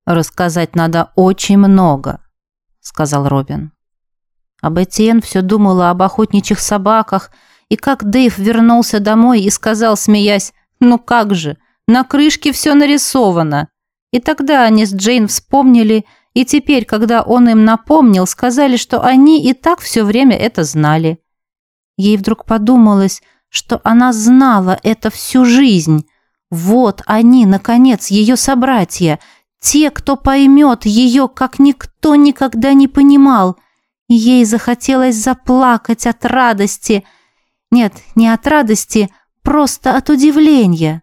«Рассказать надо очень много», — сказал Робин. А Бетти Энн все думала об охотничьих собаках, и как Дэйв вернулся домой и сказал, смеясь, «Ну как же, на крышке все нарисовано». И тогда они с Джейн вспомнили, и теперь, когда он им напомнил, сказали, что они и так все время это знали. Ей вдруг подумалось, что она знала это всю жизнь. Вот они, наконец, ее собратья, те, кто поймет ее, как никто никогда не понимал. И ей захотелось заплакать от радости. Нет, не от радости, просто от удивления.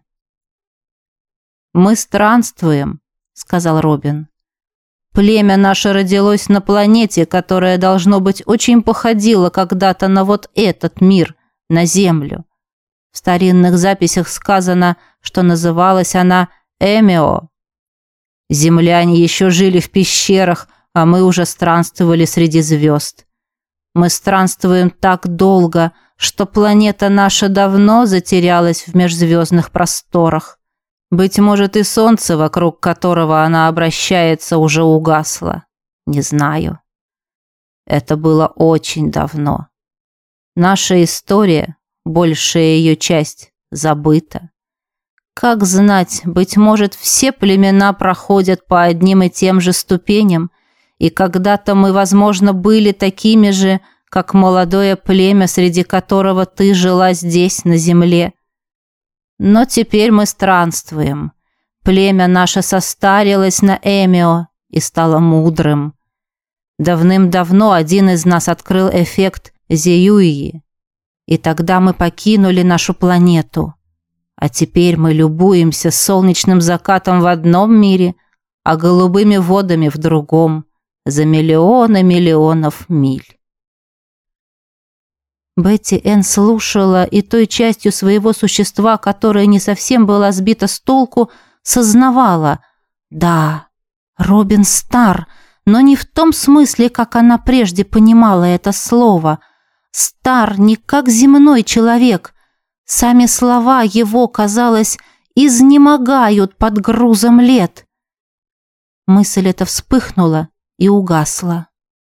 «Мы странствуем», — сказал Робин. «Племя наше родилось на планете, которая, должно быть, очень походила когда-то на вот этот мир, на Землю. В старинных записях сказано, что называлась она Эмео. Земляне еще жили в пещерах, а мы уже странствовали среди звезд. Мы странствуем так долго, что планета наша давно затерялась в межзвездных просторах. Быть может, и солнце, вокруг которого она обращается, уже угасло. Не знаю. Это было очень давно. Наша история, большая ее часть, забыта. Как знать, быть может, все племена проходят по одним и тем же ступеням, и когда-то мы, возможно, были такими же, как молодое племя, среди которого ты жила здесь, на земле. Но теперь мы странствуем. Племя наше состарилось на Эмео и стало мудрым. Давным-давно один из нас открыл эффект Зеюи, и тогда мы покинули нашу планету. А теперь мы любуемся солнечным закатом в одном мире, а голубыми водами в другом, за миллионы миллионов миль. Бетти Энн слушала и той частью своего существа, которая не совсем была сбита с толку, сознавала. Да, Робин стар, но не в том смысле, как она прежде понимала это слово. Стар не как земной человек. Сами слова его, казалось, изнемогают под грузом лет. Мысль эта вспыхнула и угасла.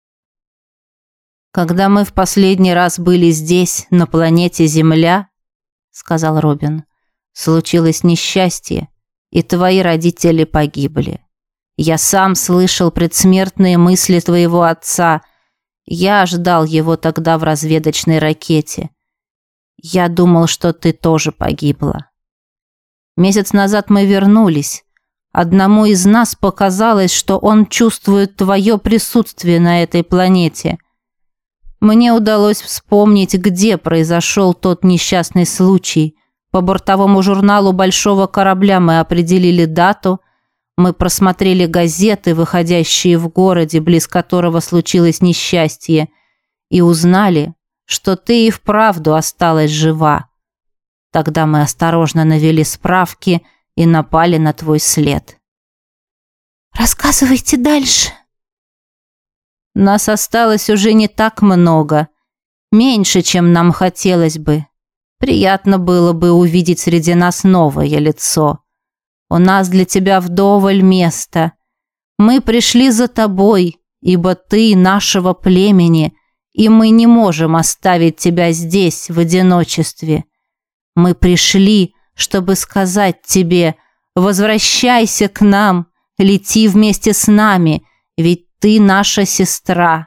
«Когда мы в последний раз были здесь, на планете Земля, — сказал Робин, — случилось несчастье, и твои родители погибли. Я сам слышал предсмертные мысли твоего отца. Я ждал его тогда в разведочной ракете. Я думал, что ты тоже погибла. Месяц назад мы вернулись. Одному из нас показалось, что он чувствует твое присутствие на этой планете. Мне удалось вспомнить, где произошел тот несчастный случай. По бортовому журналу большого корабля мы определили дату. Мы просмотрели газеты, выходящие в городе, близ которого случилось несчастье, и узнали, что ты и вправду осталась жива. Тогда мы осторожно навели справки и напали на твой след. «Рассказывайте дальше». Нас осталось уже не так много, меньше, чем нам хотелось бы. Приятно было бы увидеть среди нас новое лицо. У нас для тебя вдоволь места. Мы пришли за тобой, ибо ты нашего племени, и мы не можем оставить тебя здесь в одиночестве. Мы пришли, чтобы сказать тебе: возвращайся к нам, лети вместе с нами, ведь ты наша сестра».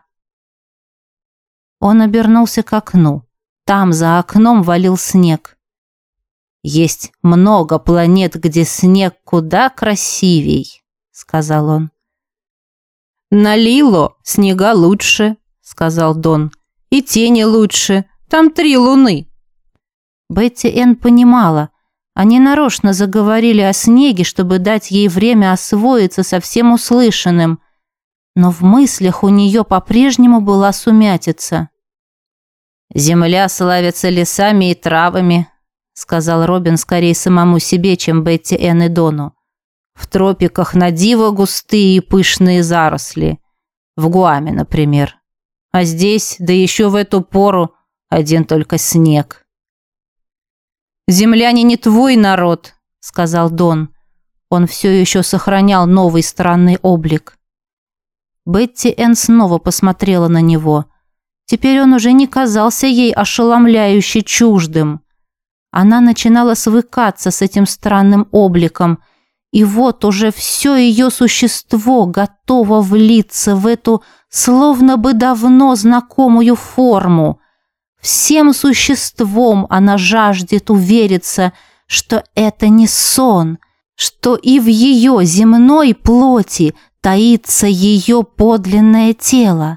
Он обернулся к окну. Там за окном валил снег. «Есть много планет, где снег куда красивей», — сказал он. «На Лило снега лучше», — сказал Дон. «И тени лучше. Там 3 луны». Бетти Энн понимала. Они нарочно заговорили о снеге, чтобы дать ей время освоиться со всем услышанным. Но в мыслях у нее по-прежнему была сумятица. «Земля славится лесами и травами», — сказал Робин скорее самому себе, чем Бетти Энн и Дону. «В тропиках на диво густые и пышные заросли. В Гуаме, например. А здесь, да еще в эту пору, один только снег». «Земляне не твой народ», — сказал Дон. Он все еще сохранял новый странный облик. Бетти Энн снова посмотрела на него. Теперь он уже не казался ей ошеломляюще чуждым. Она начинала свыкаться с этим странным обликом, и вот уже все ее существо готово влиться в эту словно бы давно знакомую форму. Всем существом она жаждет увериться, что это не сон, что и в ее земной плоти таится ее подлинное тело.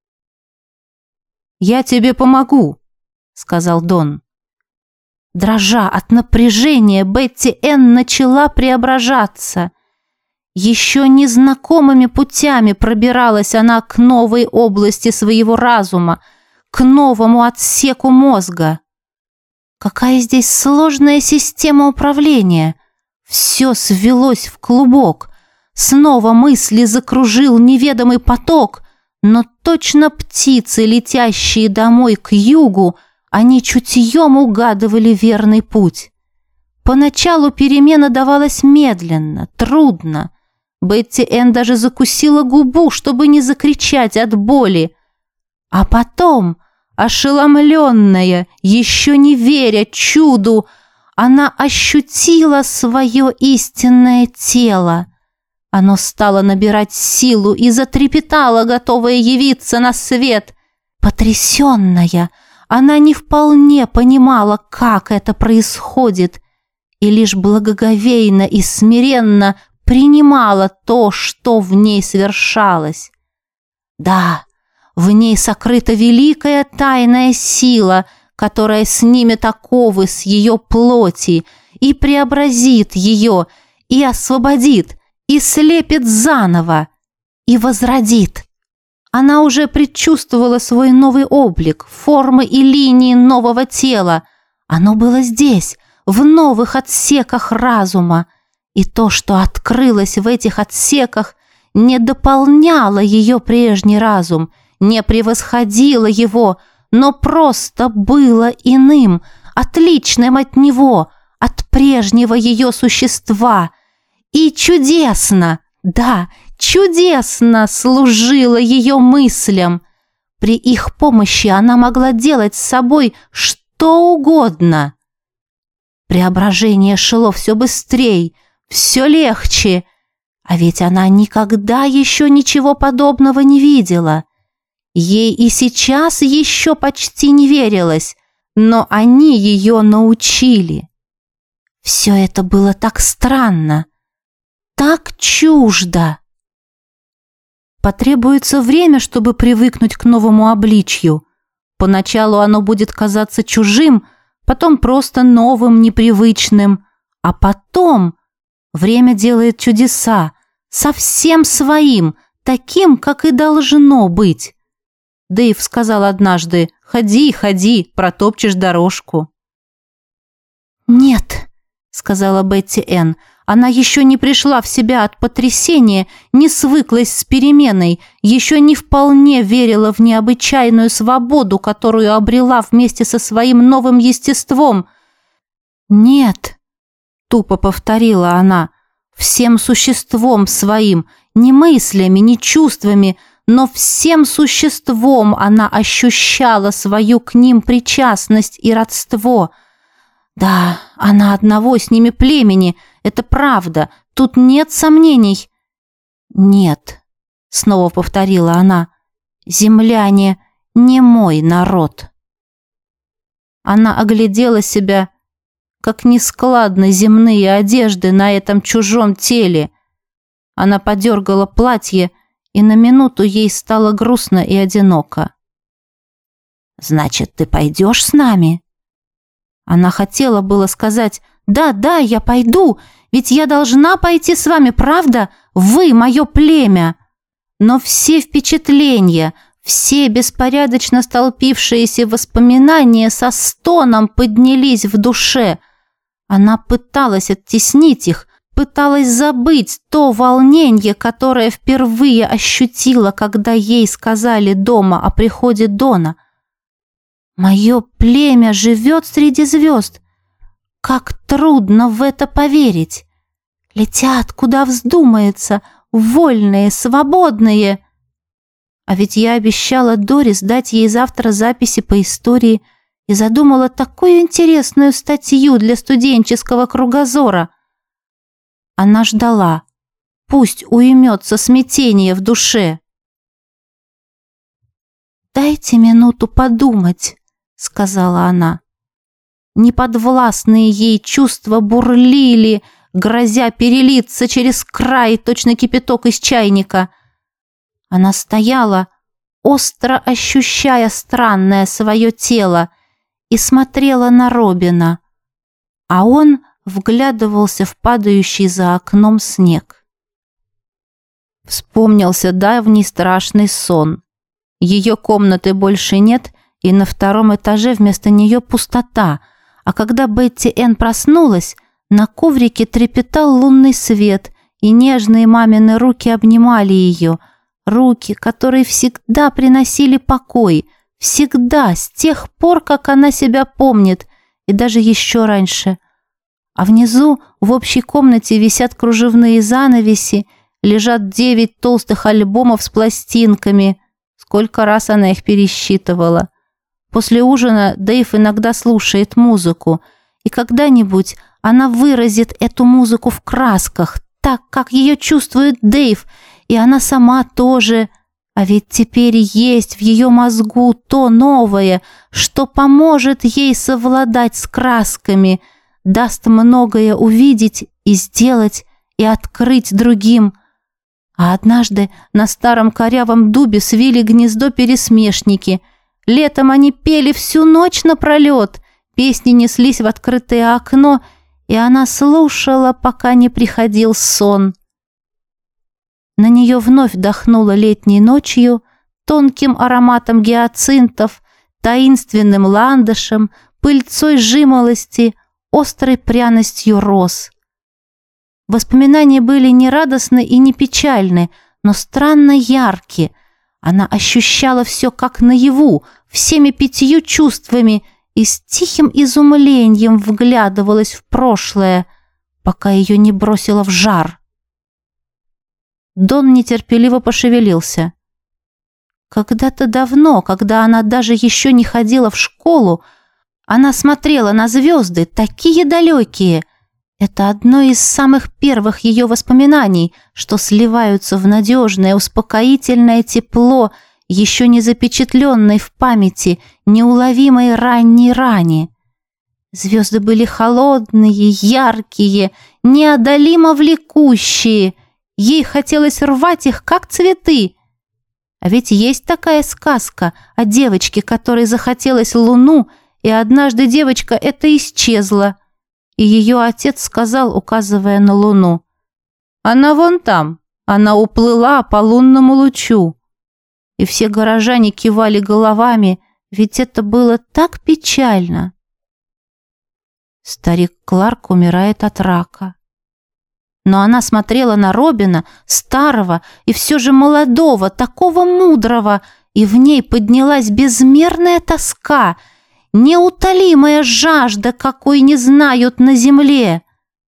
«Я тебе помогу», — сказал Дон. Дрожа от напряжения, Бетти Энн начала преображаться. Еще незнакомыми путями пробиралась она к новой области своего разума, к новому отсеку мозга. Какая здесь сложная система управления! Все свелось в клубок. Снова мысли закружил неведомый поток, но точно птицы, летящие домой к югу, они чутьем угадывали верный путь. Поначалу перемена давалась медленно, трудно. Бетти Энн даже закусила губу, чтобы не закричать от боли. А потом, ошеломленная, еще не веря чуду, она ощутила свое истинное тело. Оно стало набирать силу и затрепетало, готовое явиться на свет. Потрясенная, она не вполне понимала, как это происходит, и лишь благоговейно и смиренно принимала то, что в ней совершалось. Да, в ней сокрыта великая тайная сила, которая снимет оковы с ее плоти и преобразит ее, и освободит, и слепит заново, и возродит. Она уже предчувствовала свой новый облик, формы и линии нового тела. Оно было здесь, в новых отсеках разума, и то, что открылось в этих отсеках, не дополняло ее прежний разум, не превосходило его, но просто было иным, отличным от него, от прежнего ее существа. И чудесно, да, чудесно служило ее мыслям. При их помощи она могла делать с собой что угодно. Преображение шло все быстрее, все легче, а ведь она никогда еще ничего подобного не видела. Ей и сейчас еще почти не верилось, но они ее научили. Все это было так странно, так чуждо. Потребуется время, чтобы привыкнуть к новому обличью. Поначалу оно будет казаться чужим, потом просто новым, непривычным, а потом время делает чудеса, совсем своим, таким, как и должно быть. Дэйв сказал однажды: «Ходи, ходи, протопчешь дорожку». «Нет», — сказала Бетти Энн, она еще не пришла в себя от потрясения, не свыклась с переменой, еще не вполне верила в необычайную свободу, которую обрела вместе со своим новым естеством. «Нет», — тупо повторила она, всем существом своим, не мыслями, не чувствами, но всем существом она ощущала свою к ним причастность и родство. Да, она одного с ними племени, это правда, тут нет сомнений. «Нет», — снова повторила она, — «земляне не мой народ». Она оглядела себя, как нескладны земные одежды на этом чужом теле. Она подергала платье, и на минуту ей стало грустно и одиноко. «Значит, ты пойдешь с нами?» Она хотела было сказать: «Да, да, я пойду, ведь я должна пойти с вами, правда? Вы мое племя». Но все впечатления, все беспорядочно столпившиеся воспоминания со стоном поднялись в душе. Она пыталась оттеснить их, пыталась забыть то волнение, которое впервые ощутила, когда ей сказали дома о приходе Дона. «Мое племя живет среди звезд. Как трудно в это поверить. Летят, куда вздумается, вольные, свободные. А ведь я обещала Дорис дать ей завтра записи по истории и задумала такую интересную статью для студенческого кругозора. Она ждала. Пусть уймется смятение в душе. «Дайте минуту подумать», — сказала она. Неподвластные ей чувства бурлили, грозя перелиться через край, точно кипяток из чайника. Она стояла, остро ощущая странное свое тело, и смотрела на Робина, а он вглядывался в падающий за окном снег. Вспомнился давний страшный сон. Ее комнаты больше нет, и на втором этаже вместо нее пустота, а когда Бетти Энн проснулась, на коврике трепетал лунный свет, и нежные мамины руки обнимали ее, руки, которые всегда приносили покой, всегда, с тех пор, как она себя помнит, и даже еще раньше. А внизу, в общей комнате, висят кружевные занавеси, лежат 9 толстых альбомов с пластинками. Сколько раз она их пересчитывала. После ужина Дэйв иногда слушает музыку, и когда-нибудь она выразит эту музыку в красках, так, как ее чувствует Дэйв, и она сама тоже. А ведь теперь есть в ее мозгу то новое, что поможет ей совладать с красками, даст многое увидеть и сделать, и открыть другим. А однажды на старом корявом дубе свили гнездо пересмешники. Летом они пели всю ночь напролет, песни неслись в открытое окно, и она слушала, пока не приходил сон. На нее вновь дохнуло летней ночью, тонким ароматом гиацинтов, таинственным ландышем, пыльцой жимолости, острой пряностью роз. Воспоминания были не радостны и не печальны, но странно яркие. Она ощущала все как наяву, всеми 5 чувствами, и с тихим изумлением вглядывалась в прошлое, пока ее не бросило в жар. Дон нетерпеливо пошевелился. Когда-то давно, когда она даже еще не ходила в школу, она смотрела на звезды, такие далекие. Это одно из самых первых ее воспоминаний, что сливаются в надежное, успокоительное тепло, еще не запечатленной в памяти, неуловимой ранней ране. Звезды были холодные, яркие, неодолимо влекущие. Ей хотелось рвать их, как цветы. А ведь есть такая сказка о девочке, которой захотелось луну, и однажды девочка эта исчезла. И ее отец сказал, указывая на луну: «Она вон там, она уплыла по лунному лучу». И все горожане кивали головами, ведь это было так печально. Старик Кларк умирает от рака. Но она смотрела на Робина, старого и все же молодого, такого мудрого, и в ней поднялась безмерная тоска, неутолимая жажда, какой не знают на земле.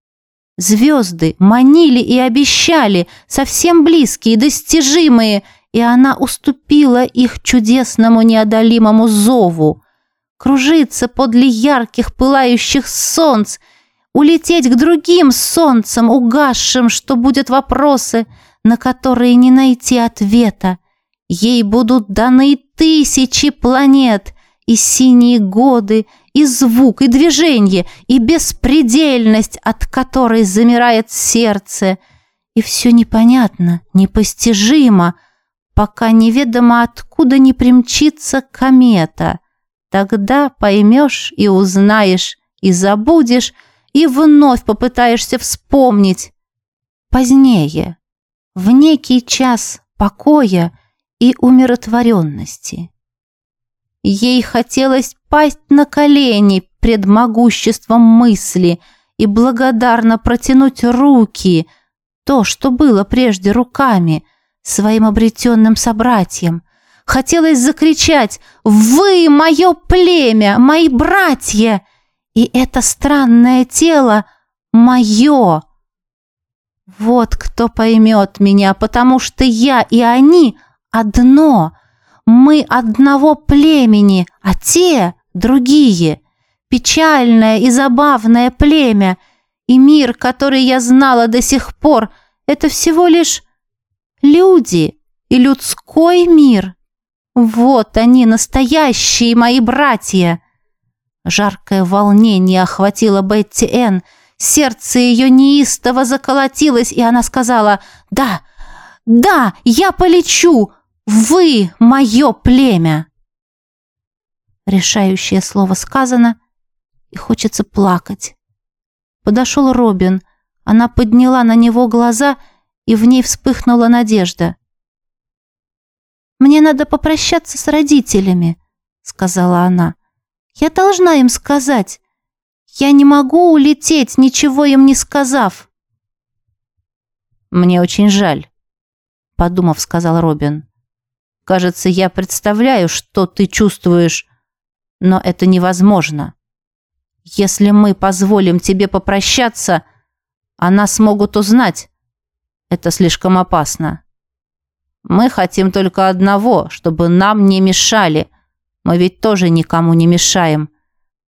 Звезды манили и обещали, совсем близкие, достижимые, и она уступила их чудесному неодолимому зову. Кружиться подле ярких пылающих солнц, улететь к другим солнцам, угасшим, что будут вопросы, на которые не найти ответа. Ей будут даны 1000 планет, и синие годы, и звук, и движение, и беспредельность, от которой замирает сердце. И все непонятно, непостижимо, пока неведомо откуда не примчится комета. Тогда поймешь и узнаешь, и забудешь, и вновь попытаешься вспомнить. Позднее, в некий час покоя и умиротворенности. Ей хотелось пасть на колени пред могуществом мысли и благодарно протянуть руки, то, что было прежде руками, своим обретенным собратьям. Хотелось закричать: «Вы, мое племя, мои братья! И это странное тело мое!» Вот кто поймет меня, потому что я и они одно. Мы одного племени, а те другие. Печальное и забавное племя. И мир, который я знала до сих пор, это всего лишь люди и людской мир. Вот они, настоящие мои братья. Жаркое волнение охватило Бетти Энн. Сердце ее неистово заколотилось, и она сказала: «Да, да, я полечу! Вы мое племя!» Решающее слово сказано, и хочется плакать. Подошел Робин. Она подняла на него глаза, и в ней вспыхнула надежда. «Мне надо попрощаться с родителями», — сказала она. «Я должна им сказать. Я не могу улететь, ничего им не сказав». «Мне очень жаль», — подумав, сказал Робин. «Кажется, я представляю, что ты чувствуешь, но это невозможно. Если мы позволим тебе попрощаться, о нас могут узнать. Это слишком опасно. Мы хотим только одного, чтобы нам не мешали. Мы ведь тоже никому не мешаем.